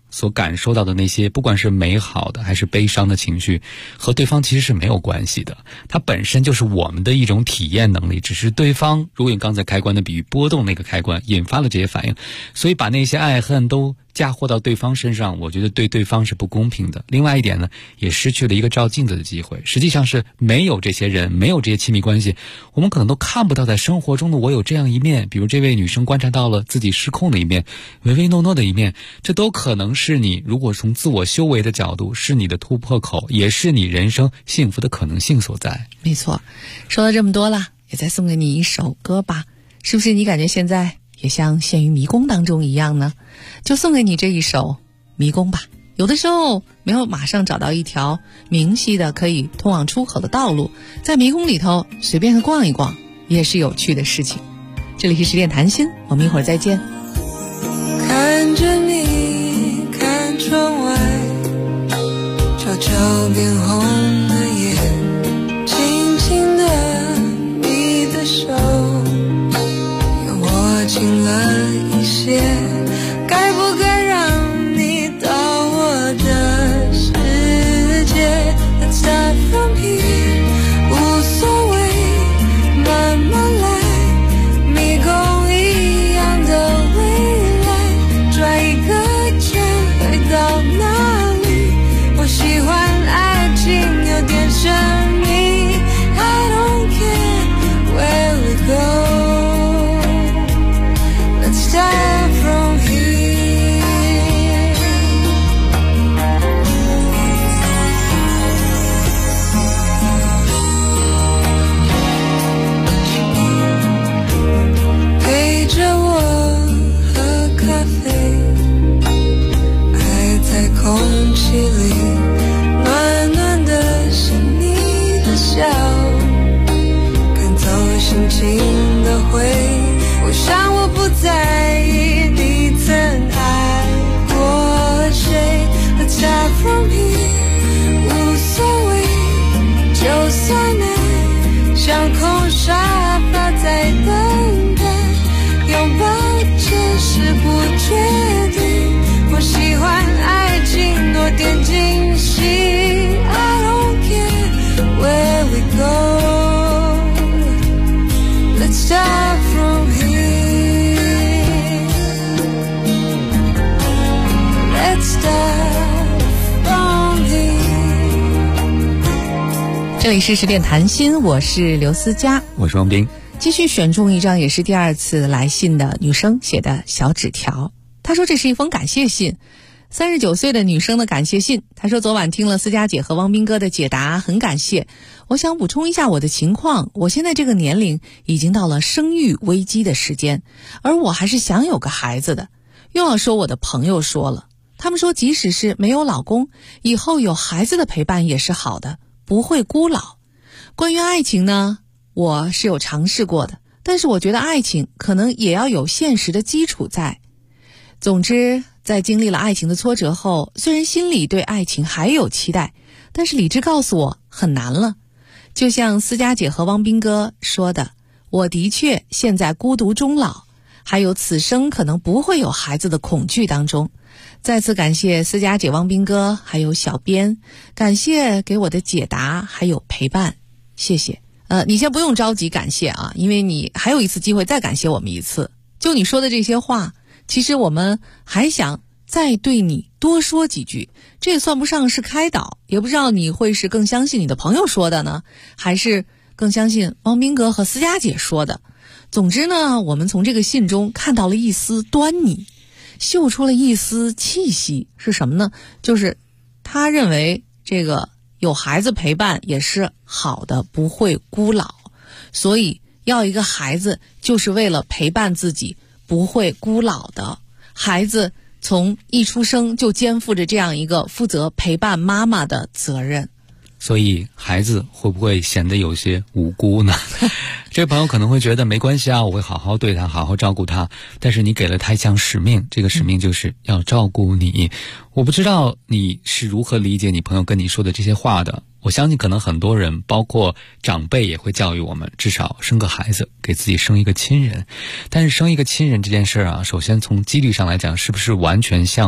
所感受到的那些，不管是美好的还是悲伤的情绪，和对方其实是没有关系的，它本身就是我们的一种体验能力，只是对方如果用刚才开关的比喻，拨动那个开关引发了这些反应，所以把那些爱恨都嫁祸到对方身上，我觉得对对方是不公平的。另外一点呢，也失去了一个照镜子的机会。实际上是没有这些人，没有这些亲密关系，我们可能都看不到在生活中的我有这样一面，比如这位女生观察到了自己失控的一面，唯唯诺诺的一面，这都可能是你如果从自我修为的角度，是你的突破口，也是你人生幸福的可能性所在。 没错，说了这么多了，也再送给你一首歌吧。是不是你感觉现在也像陷于迷宫当中一样呢？就送给你这一首迷宫吧。有的时候没有马上找到一条明晰的可以通往出口的道路，在迷宫里头随便逛一逛也是有趣的事情。这里是十点谈心，我们一会儿再见。 看着你看窗外，悄悄变红的眼，轻轻的你的手又握紧了一些，该不该让你到我的世界？ Let's start from here， 无所谓，慢慢来，迷宫一样的未来，转一个圈回到哪里？我喜欢爱情有点神秘， I don't care where we go， Let's start from here。陪着我喝咖啡，爱在空气里，暖暖的是你的笑，赶走心情的灰。我想我不在意你曾爱过谁。 Let's start from here， 无所谓，就算爱像空沙发在等待，拥抱这是不确定。我喜欢爱情多点惊喜， I don't care where we go， Let's start from here， Let's start from here。 这里是十点谈心，我是刘思佳， 我是王斌。 继续选中一张也是第二次来信的女生写的小纸条。她说这是一封感谢信，39岁的女生的感谢信。她说昨晚听了思佳姐和汪斌哥的解答，很感谢。我想补充一下我的情况，我现在这个年龄已经到了生育危机的时间，而我还是想有个孩子的。又要说我的朋友说了，他们说即使是没有老公，以后有孩子的陪伴也是好的，不会孤老。关于爱情呢，我是有尝试过的，但是我觉得爱情可能也要有现实的基础在。总之，在经历了爱情的挫折后，虽然心里对爱情还有期待，但是理智告诉我很难了。就像思佳姐和汪斌哥说的，我的确现在孤独终老，还有此生可能不会有孩子的恐惧当中。再次感谢思佳姐、汪斌哥还有小编，感谢给我的解答还有陪伴，谢谢。你先不用着急感谢啊，因为你还有一次机会再感谢我们一次。就你说的这些话，其实我们还想再对你多说几句，这也算不上是开导，也不知道你会是更相信你的朋友说的呢，还是更相信汪斌哥和思佳姐说的。总之呢，我们从这个信中看到了一丝端倪，嗅出了一丝气息，是什么呢？就是他认为这个有孩子陪伴也是好的，不会孤老，所以要一个孩子就是为了陪伴自己，不会孤老的。孩子从一出生就肩负着这样一个负责陪伴妈妈的责任。 所以孩子会不会显得有些无辜呢？这位朋友可能会觉得没关系啊，我会好好对他，好好照顾他，但是你给了他一项使命，这个使命就是要照顾你。我不知道你是如何理解你朋友跟你说的这些话的。我相信可能很多人包括长辈也会教育我们，至少生个孩子，给自己生一个亲人。但是生一个亲人这件事啊，首先从几率上来讲，是不是完全像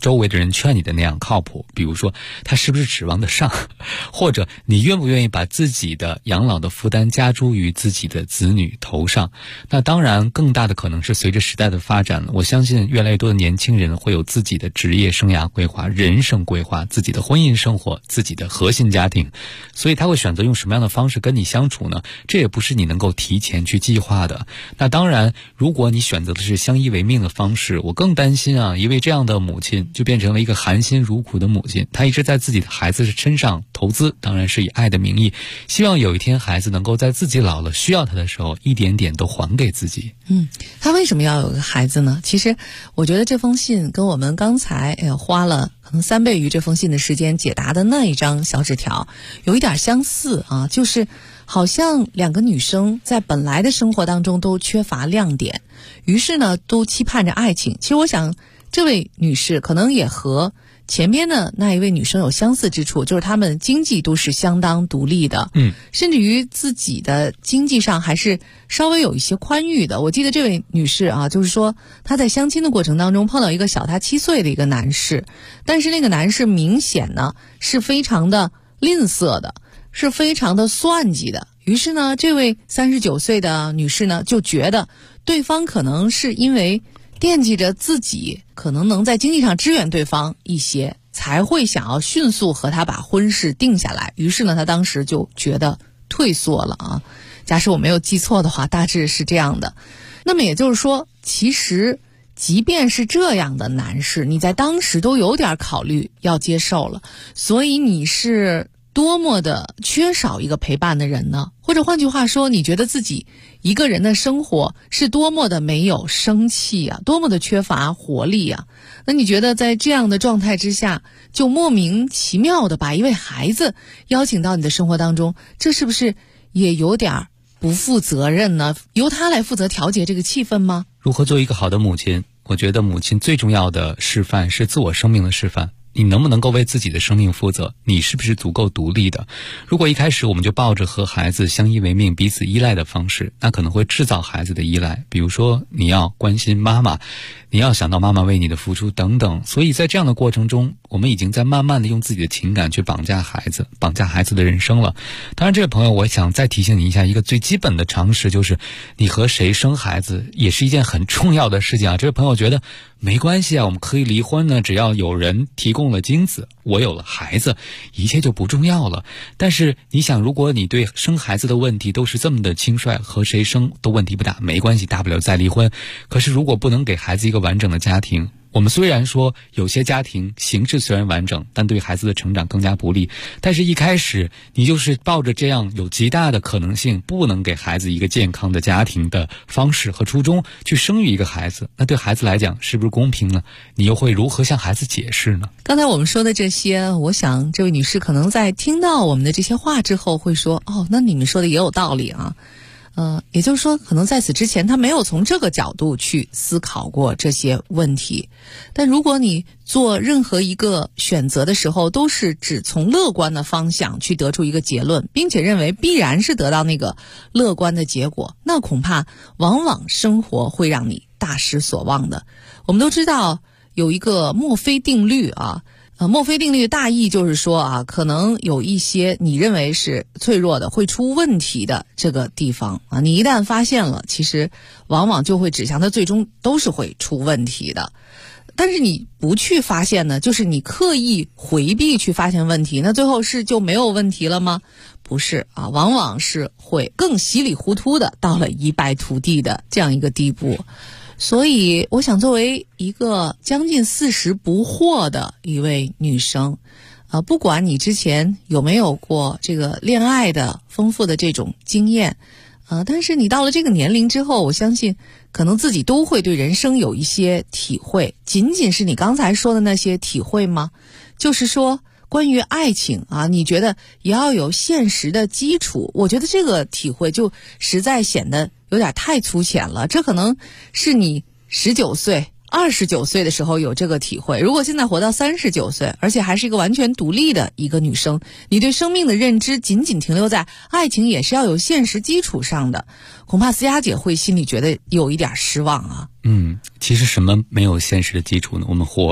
周围的人劝你的那样靠谱，比如说他是不是指望得上，或者你愿不愿意把自己的养老的负担加诸于自己的子女头上。那当然更大的可能是随着时代的发展，我相信越来越多的年轻人会有自己的职业生涯规划、人生规划、自己的婚姻生活、自己的核心家庭，所以他会选择用什么样的方式跟你相处呢？这也不是你能够提前去计划的。那当然如果你选择的是相依为命的方式，我更担心啊，因为这样的母亲就变成了一个含辛茹苦的母亲，她一直在自己的孩子身上投资，当然是以爱的名义，希望有一天孩子能够在自己老了需要他的时候一点点都还给自己。 他为什么要有个孩子呢？其实我觉得这封信跟我们刚才花了可能3倍于这封信的时间解答的那一张小纸条有一点相似啊，就是好像2个女生在本来的生活当中都缺乏亮点，于是呢都期盼着爱情。其实我想这位女士可能也和前边的那一位女生有相似之处，就是她们经济都是相当独立的，甚至于自己的经济上还是稍微有一些宽裕的。我记得这位女士啊，就是说她在相亲的过程当中碰到一个小她7岁的一个男士，但是那个男士明显呢是非常的吝啬的，是非常的算计的。于是呢这位39岁的女士呢就觉得对方可能是因为惦记着自己可能能在经济上支援对方一些，才会想要迅速和他把婚事定下来。于是呢他当时就觉得退缩了啊。假使我没有记错的话，大致是这样的。那么也就是说，其实即便是这样的男士，你在当时都有点考虑要接受了，所以你是多么的缺少一个陪伴的人呢？或者换句话说，你觉得自己一个人的生活是多么的没有生气啊，多么的缺乏活力啊。那你觉得在这样的状态之下，就莫名其妙的把一位孩子邀请到你的生活当中，这是不是也有点不负责任呢？由他来负责调节这个气氛吗？ 如何做一个好的母亲？我觉得母亲最重要的示范是自我生命的示范。你能不能够为自己的生命负责？你是不是足够独立的？如果一开始我们就抱着和孩子相依为命、彼此依赖的方式，那可能会制造孩子的依赖。比如说你要关心妈妈，你要想到妈妈为你的付出等等。所以在这样的过程中，我们已经在慢慢的用自己的情感去绑架孩子，绑架孩子的人生了。当然这位朋友，我想再提醒你一下一个最基本的常识，就是你和谁生孩子也是一件很重要的事情啊。这位朋友觉得没关系啊，我们可以离婚呢，只要有人提供了精子，我有了孩子，一切就不重要了。但是你想，如果你对生孩子的问题都是这么的轻率，和谁生都问题不大，没关系，大不了再离婚。可是如果不能给孩子一个完整的家庭，我们虽然说有些家庭形式虽然完整，但对孩子的成长更加不利，但是一开始你就是抱着这样有极大的可能性不能给孩子一个健康的家庭的方式和初衷去生育一个孩子，那对孩子来讲是不是公平呢？你又会如何向孩子解释呢？ 刚才我们说的这些，我想这位女士可能在听到我们的这些话之后会说，哦，那你们说的也有道理啊。也就是说可能在此之前他没有从这个角度去思考过这些问题。但如果你做任何一个选择的时候都是只从乐观的方向去得出一个结论，并且认为必然是得到那个乐观的结果，那恐怕往往生活会让你大失所望的。我们都知道有一个墨菲定律啊，墨菲定律大意就是说啊，可能有一些你认为是脆弱的会出问题的这个地方啊，你一旦发现了，其实往往就会指向它最终都是会出问题的。但是你不去发现呢，就是你刻意回避去发现问题，那最后是就没有问题了吗？不是啊，往往是会更稀里糊涂的到了一败涂地的这样一个地步。所以我想作为一个将近40不惑的一位女生，不管你之前有没有过这个恋爱的丰富的这种经验，但是你到了这个年龄之后，我相信可能自己都会对人生有一些体会。仅仅是你刚才说的那些体会吗？就是说关于爱情啊，你觉得也要有现实的基础，我觉得这个体会就实在显得有点太粗浅了。这可能是你19岁、29岁的时候有这个体会，如果现在活到39岁，而且还是一个完全独立的一个女生，你对生命的认知仅仅停留在爱情也是要有现实基础上的，恐怕思佳姐会心里觉得有一点失望啊。 其实什么没有现实的基础呢？我们活着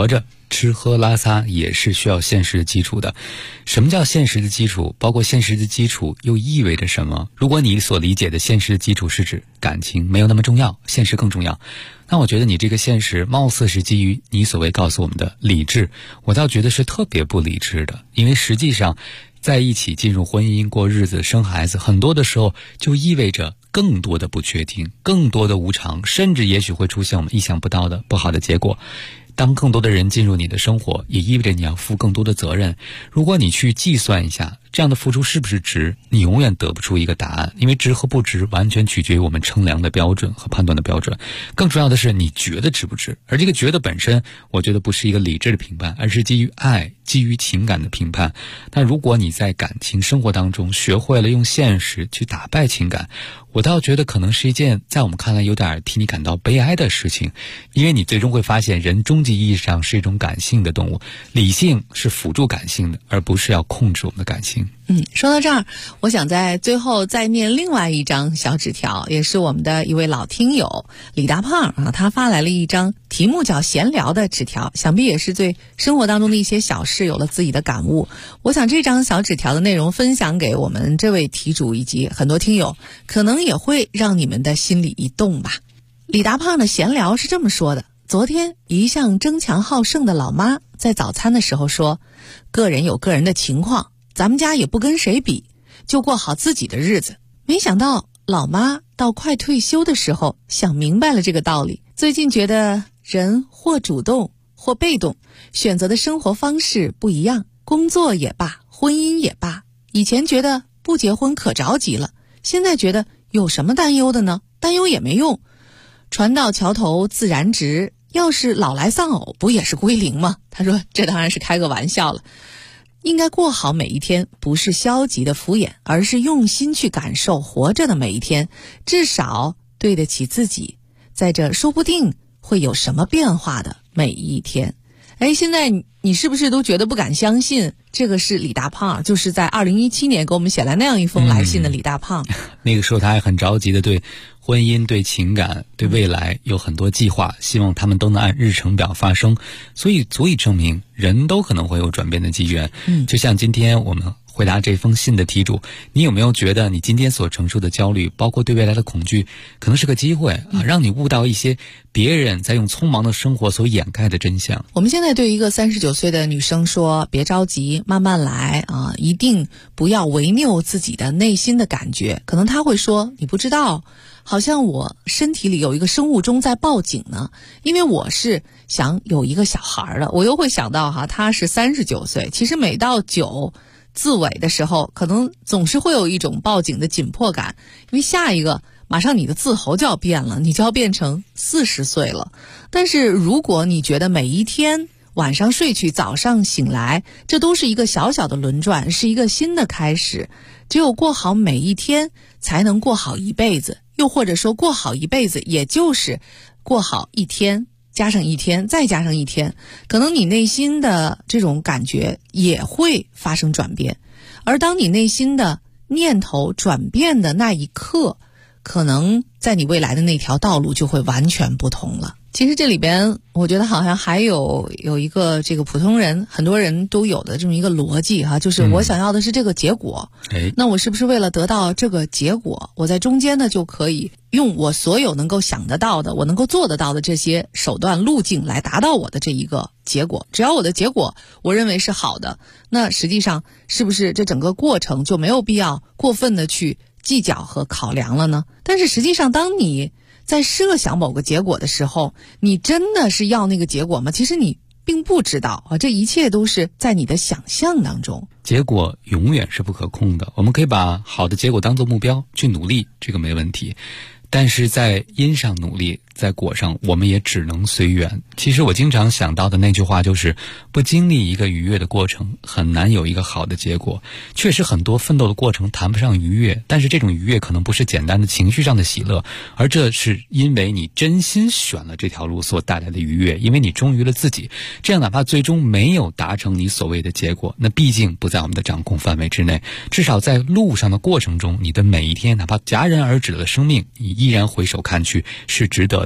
吃喝拉撒也是需要现实的基础的。什么叫现实的基础？包括现实的基础又意味着什么？如果你所理解的现实的基础是指感情没有那么重要，现实更重要，那我觉得你这个现实貌似是基于你所谓告诉我们的理智，我倒觉得是特别不理智的。因为实际上在一起进入婚姻过日子生孩子，很多的时候就意味着更多的不确定，更多的无常，甚至也许会出现我们意想不到的不好的结果。当更多的人进入你的生活，也意味着你要负更多的责任。如果你去计算一下这样的付出是不是值，你永远得不出一个答案，因为值和不值完全取决于我们称量的标准和判断的标准。更重要的是你觉得值不值，而这个觉得本身我觉得不是一个理智的评判，而是基于爱基于情感的评判。但如果你在感情生活当中学会了用现实去打败情感，我倒觉得可能是一件在我们看来有点替你感到悲哀的事情。因为你最终会发现人终极意义上是一种感性的动物，理性是辅助感性的，而不是要控制我们的感性。 说到这儿，我想在最后再念另外一张小纸条，也是我们的一位老听友李大胖啊，他发来了一张题目叫闲聊的纸条，想必也是对生活当中的一些小事有了自己的感悟。我想这张小纸条的内容分享给我们这位题主以及很多听友，可能也会让你们的心里一动吧。李大胖的闲聊是这么说的：昨天一向争强好胜的老妈在早餐的时候说，个人有个人的情况，咱们家也不跟谁比，就过好自己的日子。没想到老妈到快退休的时候想明白了这个道理。最近觉得人或主动或被动，选择的生活方式不一样，工作也罢，婚姻也罢，以前觉得不结婚可着急了，现在觉得有什么担忧的呢？担忧也没用，船到桥头自然直，要是老来丧偶不也是归零吗？他说这当然是开个玩笑了，应该过好每一天，不是消极的敷衍，而是用心去感受活着的每一天，至少对得起自己，在这说不定会有什么变化的每一天。现在你是不是都觉得不敢相信这个是李大胖，就是在2017年给我们写来那样一封来信的李大胖。 那个时候他还很着急的对婚姻对情感对未来有很多计划，希望他们都能按日程表发生，所以足以证明人都可能会有转变的机缘。就像今天我们回答这封信的题主，你有没有觉得你今天所承受的焦虑，包括对未来的恐惧，可能是个机会啊，让你悟到一些别人在用匆忙的生活所掩盖的真相。 我们现在对一个39岁的女生说，别着急，慢慢来啊，一定不要违拗自己的内心的感觉。可能她会说，你不知道，好像我身体里有一个生物钟在报警呢，因为我是想有一个小孩的。我又会想到她是39岁，其实每到9字尾的时候，可能总是会有一种报警的紧迫感，因为下一个马上你的字喉就要变了，你就要变成40岁了。但是如果你觉得每一天晚上睡去，早上醒来，这都是一个小小的轮转，是一个新的开始，只有过好每一天，才能过好一辈子。又或者说过好一辈子，也就是过好一天加上一天再加上一天，可能你内心的这种感觉也会发生转变。而当你内心的念头转变的那一刻，可能在你未来的那条道路就会完全不同了。其实这里边我觉得好像还有一个这个普通人很多人都有的这么一个逻辑就是我想要的是这个结果，那我是不是为了得到这个结果，我在中间呢就可以用我所有能够想得到的，我能够做得到的这些手段路径来达到我的这一个结果。只要我的结果我认为是好的，那实际上是不是这整个过程就没有必要过分的去计较和考量了呢？但是实际上当你在设想某个结果的时候，你真的是要那个结果吗？其实你并不知道这一切都是在你的想象当中。 结果永远是不可控的，我们可以把好的结果当作目标去努力，这个没问题。但是在因上努力，在果上我们也只能随缘。其实我经常想到的那句话就是，不经历一个愉悦的过程，很难有一个好的结果。确实很多奋斗的过程谈不上愉悦，但是这种愉悦可能不是简单的情绪上的喜乐，而这是因为你真心选了这条路所带来的愉悦，因为你忠于了自己。这样哪怕最终没有达成你所谓的结果，那毕竟不在我们的掌控范围之内，至少在路上的过程中，你的每一天哪怕戛然而止的生命，你依然回首看去是值得的。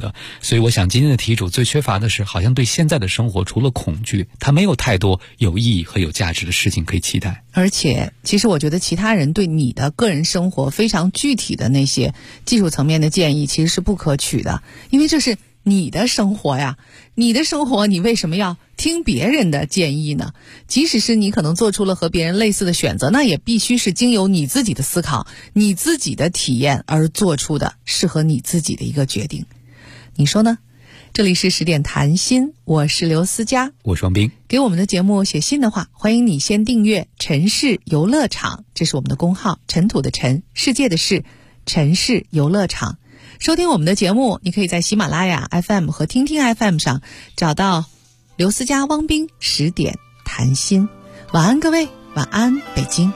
的。所以我想今天的题主最缺乏的是，好像对现在的生活除了恐惧，他没有太多有意义和有价值的事情可以期待。 而且其实我觉得其他人对你的个人生活非常具体的那些技术层面的建议其实是不可取的，因为这是你的生活呀，你的生活你为什么要听别人的建议呢？即使是你可能做出了和别人类似的选择，那也必须是经由你自己的思考，你自己的体验而做出的适合你自己的一个决定。你说呢？这里是10点谈心，我是刘思佳， 我是王斌。 给我们的节目写信的话，欢迎你先订阅尘世游乐场，这是我们的公号，尘土的尘，世界的世，尘世游乐场。收听我们的节目，你可以在喜马拉雅 FM 和听听 FM 上找到刘思佳、汪斌10点谈心。晚安各位，晚安北京。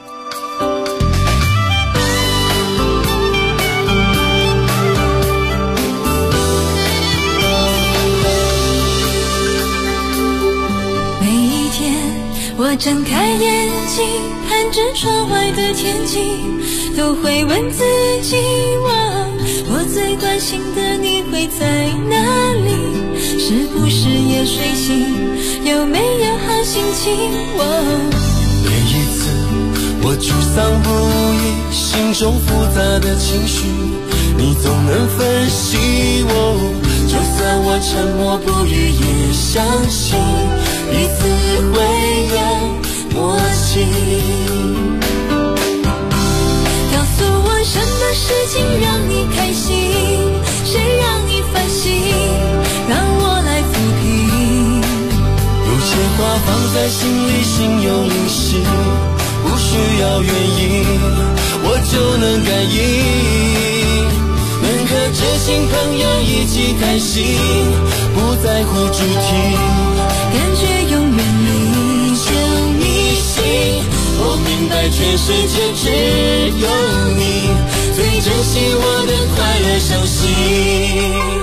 我睁开眼睛，看着窗外的天气，都会问自己，我最关心的你会在哪里？是不是也睡醒？有没有好心情？ 每一次我沮丧不已，心中复杂的情绪，你总能分析我。就算我沉默不语，也相信彼此会有默契。 告诉我什么事情让你开心，谁让你烦心，让我来抚平。 有些话放在心里，心有灵犀，不需要原因，我就能感应。能和知心朋友一起开心，不在乎主题， 感觉永远你就迷信。我明白全世界只有你最珍惜我的快乐伤心。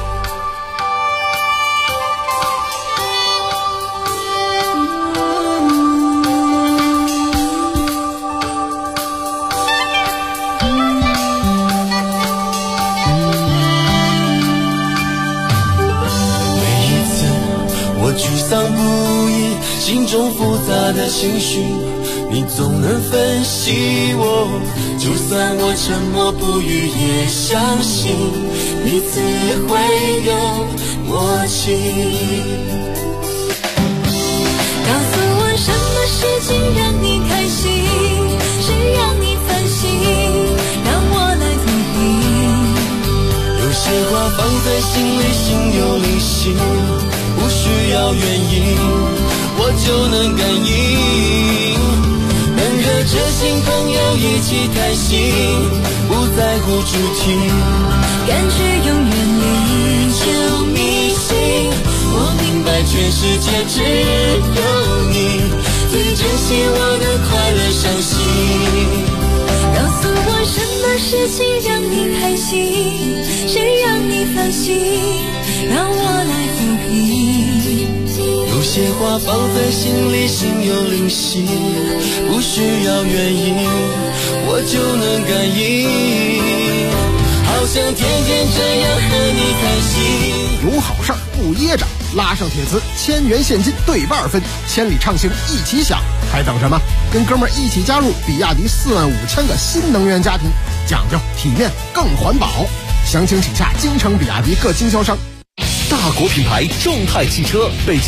沮丧不已，心中复杂的情绪，你总能分析我。就算我沉默不语，也相信彼此会有默契。 告诉我什么事情让你开心，谁让你烦心，让我来抚平。 有些话放在心里，心有灵犀，不需要原因，我就能感应。能和知心朋友一起开心，不在乎主题， 感觉永远你就迷信。我明白全世界只有你最珍惜我的快乐伤心。 告诉我什么事情让你开心，谁让你烦心，让我来抚平。 有些话放在心里，心有灵犀，不需要原因，我就能感应。好想天天这样和你开心。 有好事儿不噎着，拉上铁磁，1000元现金对半分，千里畅行一起享，还等什么？跟哥们儿一起加入比亚迪45000个新能源家庭，讲究体面更环保。详情请洽京城比亚迪各经销商。 大国品牌众泰汽车北京